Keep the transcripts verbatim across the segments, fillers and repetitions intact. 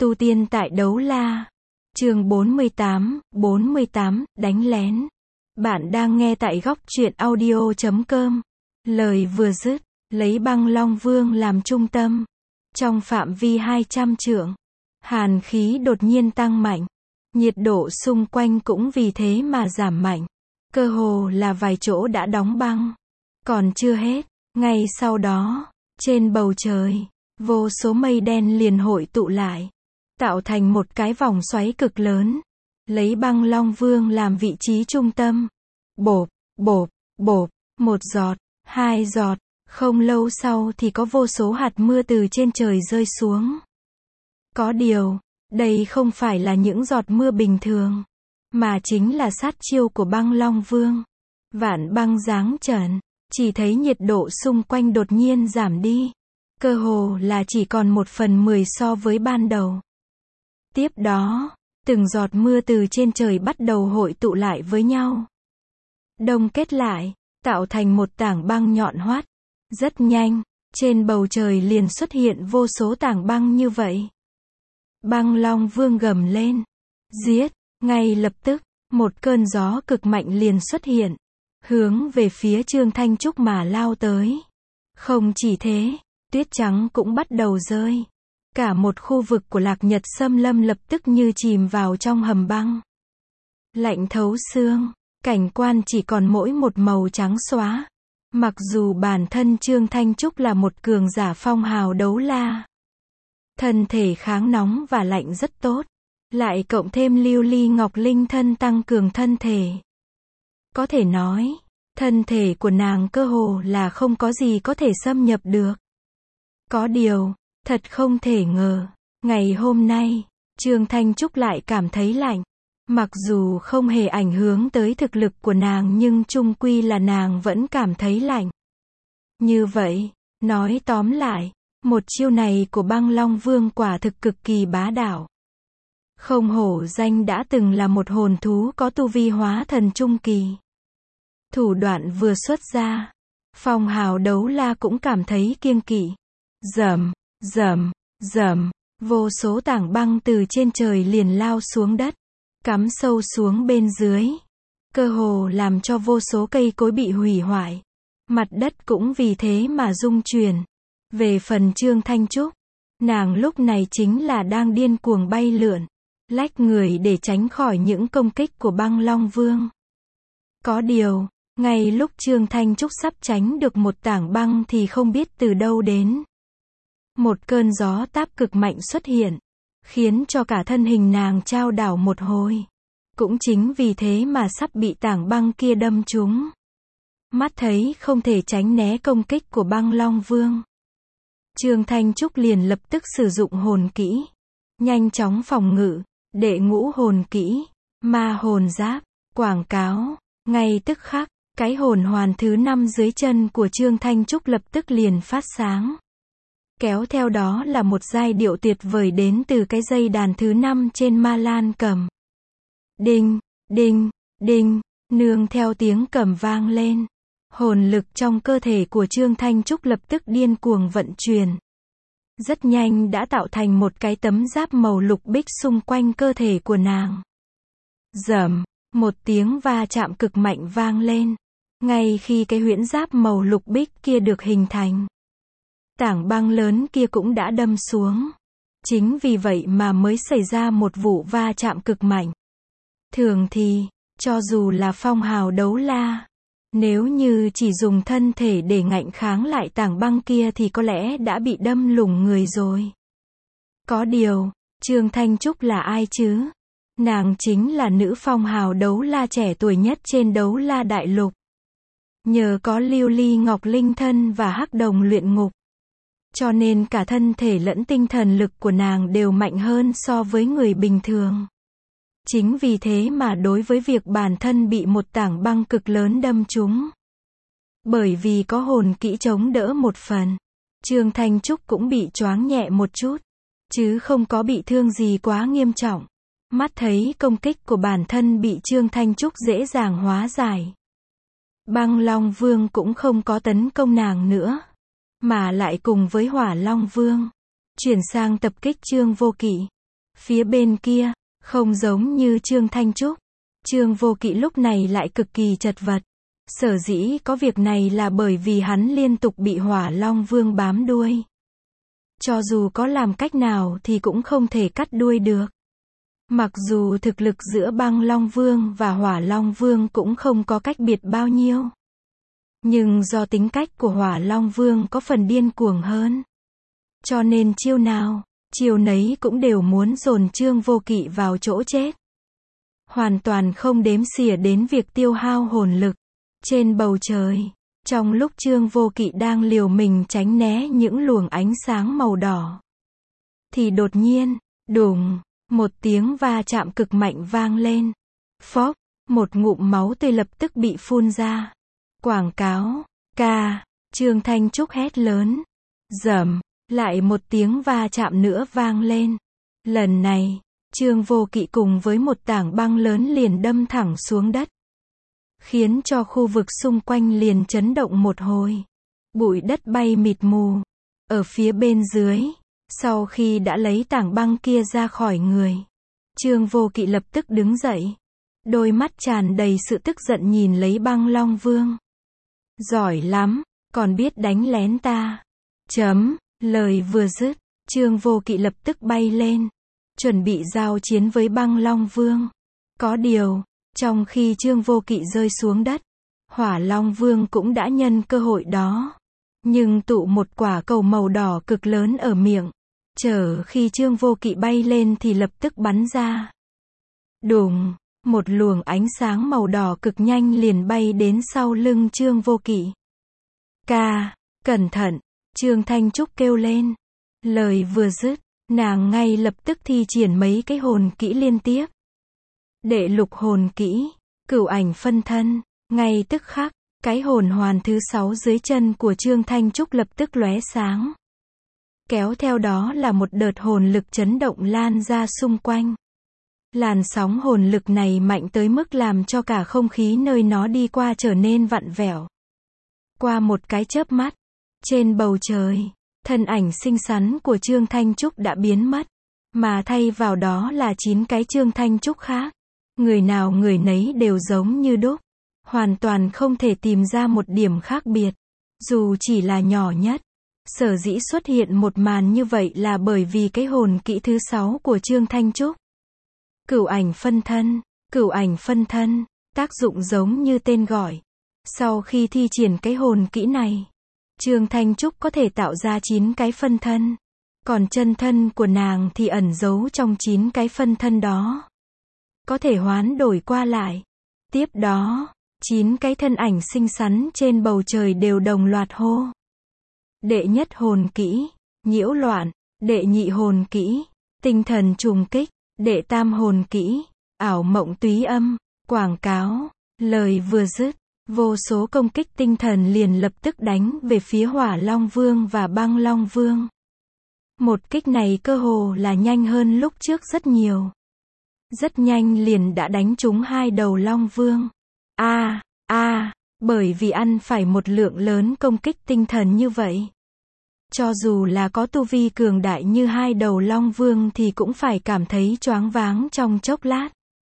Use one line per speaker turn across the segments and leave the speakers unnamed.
Tu tiên tại Đấu La. Chương bốn mươi tám, bốn mươi tám, đánh lén. Bạn đang nghe tại góc truyện audio chấm com. Lời vừa dứt, lấy Băng Long Vương làm trung tâm. Trong phạm vi hai trăm trượng, hàn khí đột nhiên tăng mạnh. Nhiệt độ xung quanh cũng vì thế mà giảm mạnh. Cơ hồ là vài chỗ đã đóng băng. Còn chưa hết, ngay sau đó, trên bầu trời, vô số mây đen liền hội tụ lại, tạo thành một cái vòng xoáy cực lớn, lấy Băng Long Vương làm vị trí trung tâm. Bộp, bộp, bộp, một giọt, hai giọt, không lâu sau thì có vô số hạt mưa từ trên trời rơi xuống. Có điều, đây không phải là những giọt mưa bình thường, mà chính là sát chiêu của Băng Long Vương. Vạn băng giáng trần, chỉ thấy nhiệt độ xung quanh đột nhiên giảm đi. Cơ hồ là chỉ còn một phần mười so với ban đầu. Tiếp đó, từng giọt mưa từ trên trời bắt đầu hội tụ lại với nhau, đông kết lại, tạo thành một tảng băng nhọn hoắt. Rất nhanh, trên bầu trời liền xuất hiện vô số tảng băng như vậy. Băng Long Vương gầm lên, giết. Ngay lập tức, một cơn gió cực mạnh liền xuất hiện, hướng về phía Trương Thanh Trúc mà lao tới. Không chỉ thế, tuyết trắng cũng bắt đầu rơi. Cả một khu vực của Lạc Nhật Xâm Lâm lập tức như chìm vào trong hầm băng. Lạnh thấu xương, cảnh quan chỉ còn mỗi một màu trắng xóa. Mặc dù bản thân Trương Thanh Trúc là một cường giả phong hào đấu la, thân thể kháng nóng và lạnh rất tốt, lại cộng thêm lưu ly ngọc linh thân tăng cường thân thể. Có thể nói, thân thể của nàng cơ hồ là không có gì có thể xâm nhập được. Có điều, thật không thể ngờ, ngày hôm nay, Trương Thanh Trúc lại cảm thấy lạnh. Mặc dù không hề ảnh hưởng tới thực lực của nàng nhưng chung quy là nàng vẫn cảm thấy lạnh. Như vậy, nói tóm lại, một chiêu này của Băng Long Vương quả thực cực kỳ bá đạo. Không hổ danh đã từng là một hồn thú có tu vi hóa thần trung kỳ. Thủ đoạn vừa xuất ra, phong hào đấu la cũng cảm thấy kiêng kỵ. Rầm, rầm, rầm, vô số tảng băng từ trên trời liền lao xuống đất, cắm sâu xuống bên dưới, cơ hồ làm cho vô số cây cối bị hủy hoại. Mặt đất cũng vì thế mà rung chuyển. Về phần Trương Thanh Trúc, nàng lúc này chính là đang điên cuồng bay lượn, lách người để tránh khỏi những công kích của Băng Long Vương. Có điều, ngay lúc Trương Thanh Trúc sắp tránh được một tảng băng thì không biết từ đâu đến, một cơn gió táp cực mạnh xuất hiện, khiến cho cả thân hình nàng chao đảo một hồi. Cũng chính vì thế mà sắp bị tảng băng kia đâm trúng. Mắt thấy không thể tránh né công kích của Băng Long Vương, Trương Thanh Trúc liền lập tức sử dụng hồn kỹ, nhanh chóng phòng ngự, đệ ngũ hồn kỹ, ma hồn giáp, quảng cáo. Ngay tức khắc, cái hồn hoàn thứ năm dưới chân của Trương Thanh Trúc lập tức liền phát sáng. Kéo theo đó là một giai điệu tuyệt vời đến từ cái dây đàn thứ năm trên ma lan cầm. Đinh, đinh, đinh, nương theo tiếng cầm vang lên. Hồn lực trong cơ thể của Trương Thanh Trúc lập tức điên cuồng vận chuyển. Rất nhanh đã tạo thành một cái tấm giáp màu lục bích xung quanh cơ thể của nàng. Rầm, một tiếng va chạm cực mạnh vang lên. Ngay khi cái huyễn giáp màu lục bích kia được hình thành, tảng băng lớn kia cũng đã đâm xuống. Chính vì vậy mà mới xảy ra một vụ va chạm cực mạnh. Thường thì, cho dù là phong hào đấu la, nếu như chỉ dùng thân thể để ngạnh kháng lại tảng băng kia thì có lẽ đã bị đâm lủng người rồi. Có điều, Trương Thanh Trúc là ai chứ? Nàng chính là nữ phong hào đấu la trẻ tuổi nhất trên đấu la đại lục. Nhờ có lưu ly ngọc linh thân và hắc đồng luyện ngục, cho nên cả thân thể lẫn tinh thần lực của nàng đều mạnh hơn so với người bình thường. Chính vì thế mà đối với việc bản thân bị một tảng băng cực lớn đâm trúng, bởi vì có hồn kỹ chống đỡ một phần, Trương Thanh Trúc cũng bị choáng nhẹ một chút, chứ không có bị thương gì quá nghiêm trọng. Mắt thấy công kích của bản thân bị Trương Thanh Trúc dễ dàng hóa giải, Băng Long Vương cũng không có tấn công nàng nữa, mà lại cùng với Hỏa Long Vương chuyển sang tập kích Trương Vô Kỵ. Phía bên kia, không giống như Trương Thanh Trúc, Trương Vô Kỵ lúc này lại cực kỳ chật vật. Sở dĩ có việc này là bởi vì hắn liên tục bị Hỏa Long Vương bám đuôi. Cho dù có làm cách nào thì cũng không thể cắt đuôi được. Mặc dù thực lực giữa Băng Long Vương và Hỏa Long Vương cũng không có cách biệt bao nhiêu. Nhưng do tính cách của Hỏa Long Vương có phần điên cuồng hơn. Cho nên chiêu nào, chiêu nấy cũng đều muốn dồn Trương Vô Kỵ vào chỗ chết. Hoàn toàn không đếm xỉa đến việc tiêu hao hồn lực. Trên bầu trời, trong lúc Trương Vô Kỵ đang liều mình tránh né những luồng ánh sáng màu đỏ, thì đột nhiên, đùng, một tiếng va chạm cực mạnh vang lên. Phốc, một ngụm máu tươi lập tức bị phun ra. Quảng cáo, ca, Trương Thanh Trúc hét lớn. Rầm, lại một tiếng va chạm nữa vang lên. Lần này, Trương Vô Kỵ cùng với một tảng băng lớn liền đâm thẳng xuống đất, khiến cho khu vực xung quanh liền chấn động một hồi. Bụi đất bay mịt mù. Ở phía bên dưới, sau khi đã lấy tảng băng kia ra khỏi người, Trương Vô Kỵ lập tức đứng dậy. Đôi mắt tràn đầy sự tức giận nhìn lấy Băng Long Vương. Giỏi lắm, còn biết đánh lén ta. Chấm, lời vừa dứt, Trương Vô Kỵ lập tức bay lên, chuẩn bị giao chiến với Băng Long Vương. Có điều, trong khi Trương Vô Kỵ rơi xuống đất, Hỏa Long Vương cũng đã nhân cơ hội đó, nhưng tụ một quả cầu màu đỏ cực lớn ở miệng, chờ khi Trương Vô Kỵ bay lên thì lập tức bắn ra. Đùng, một luồng ánh sáng màu đỏ cực nhanh liền bay đến sau lưng Trương Vô Kỵ. Ca, cẩn thận, Trương Thanh Trúc kêu lên. Lời vừa dứt, nàng ngay lập tức thi triển mấy cái hồn kỹ liên tiếp. Đệ lục hồn kỹ, Cửu Ảnh Phân Thân, ngay tức khắc, cái hồn hoàn thứ sáu dưới chân của Trương Thanh Trúc lập tức lóe sáng. Kéo theo đó là một đợt hồn lực chấn động lan ra xung quanh. Làn sóng hồn lực này mạnh tới mức làm cho cả không khí nơi nó đi qua trở nên vặn vẹo. Qua một cái chớp mắt, trên bầu trời, thân ảnh xinh xắn của Trương Thanh Trúc đã biến mất, mà thay vào đó là chín cái Trương Thanh Trúc khác. Người nào người nấy đều giống như đúc, hoàn toàn không thể tìm ra một điểm khác biệt, dù chỉ là nhỏ nhất. Sở dĩ xuất hiện một màn như vậy là bởi vì cái hồn kỹ thứ sáu của Trương Thanh Trúc. Cửu Ảnh Phân Thân, Cửu Ảnh Phân Thân, tác dụng giống như tên gọi. Sau khi thi triển cái hồn kỹ này, Trương Thanh Trúc có thể tạo ra chín cái phân thân, còn chân thân của nàng thì ẩn giấu trong chín cái phân thân đó, có thể hoán đổi qua lại. Tiếp đó, chín cái thân ảnh xinh xắn trên bầu trời đều đồng loạt hô. Đệ nhất hồn kỹ, nhiễu loạn. Đệ nhị hồn kỹ, tinh thần trùng kích. Đệ tam hồn kỹ, ảo mộng túy âm. Quảng cáo. Lời vừa dứt, vô số công kích tinh thần liền lập tức đánh về phía Hỏa Long Vương và Băng Long Vương. Một kích này cơ hồ là nhanh hơn lúc trước rất nhiều. Rất nhanh liền đã đánh trúng hai đầu Long Vương. A, a, bởi vì ăn phải một lượng lớn công kích tinh thần như vậy, cho dù là có tu vi cường đại như hai đầu Long Vương thì cũng phải cảm thấy choáng váng trong chốc lát.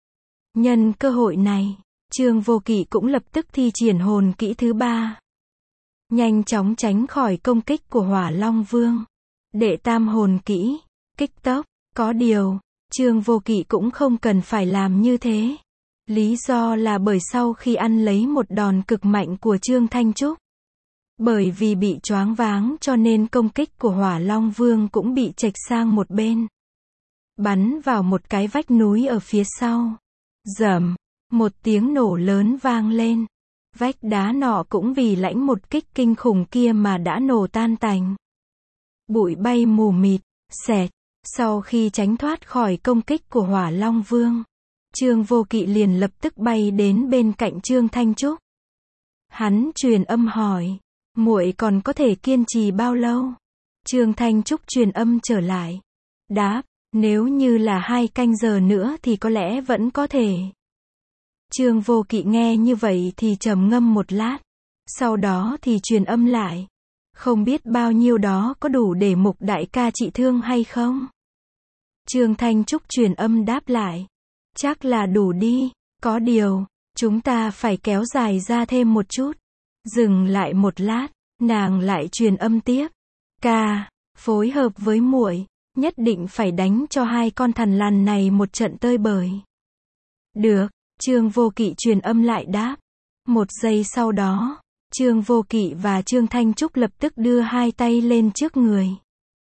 Nhân cơ hội này, Trương Vô Kỵ cũng lập tức thi triển hồn kỹ thứ ba, nhanh chóng tránh khỏi công kích của Hỏa Long Vương. Đệ tam hồn kỹ, kích tốc. Có điều, Trương Vô Kỵ cũng không cần phải làm như thế. Lý do là bởi sau khi ăn lấy một đòn cực mạnh của Trương Thanh Trúc, bởi vì bị choáng váng cho nên công kích của Hỏa Long Vương cũng bị chệch sang một bên, bắn vào một cái vách núi ở phía sau. Rầm, một tiếng nổ lớn vang lên. Vách đá nọ cũng vì lãnh một kích kinh khủng kia mà đã nổ tan tành. Bụi bay mù mịt, xẹt. Sau khi tránh thoát khỏi công kích của Hỏa Long Vương, Trương Vô Kỵ liền lập tức bay đến bên cạnh Trương Thanh Trúc. Hắn truyền âm hỏi, muội còn có thể kiên trì bao lâu? Trương Thanh Trúc truyền âm trở lại, đáp, nếu như là hai canh giờ nữa thì có lẽ vẫn có thể. Trương Vô Kỵ nghe như vậy thì trầm ngâm một lát, sau đó thì truyền âm lại, không biết bao nhiêu đó có đủ để Mục đại ca trị thương hay không? Trương Thanh Trúc truyền âm đáp lại. Chắc là đủ đi, có điều, chúng ta phải kéo dài ra thêm một chút. Dừng lại một lát, nàng lại truyền âm tiếp. Ca, phối hợp với muội, nhất định phải đánh cho hai con thằn lằn này một trận tơi bời. Được, Trương Vô Kỵ truyền âm lại đáp. Một giây sau đó, Trương Vô Kỵ và Trương Thanh Trúc lập tức đưa hai tay lên trước người.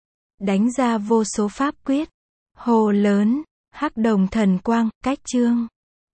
Đánh ra vô số pháp quyết. Hồ lớn, hắc đồng thần quang, cách Trương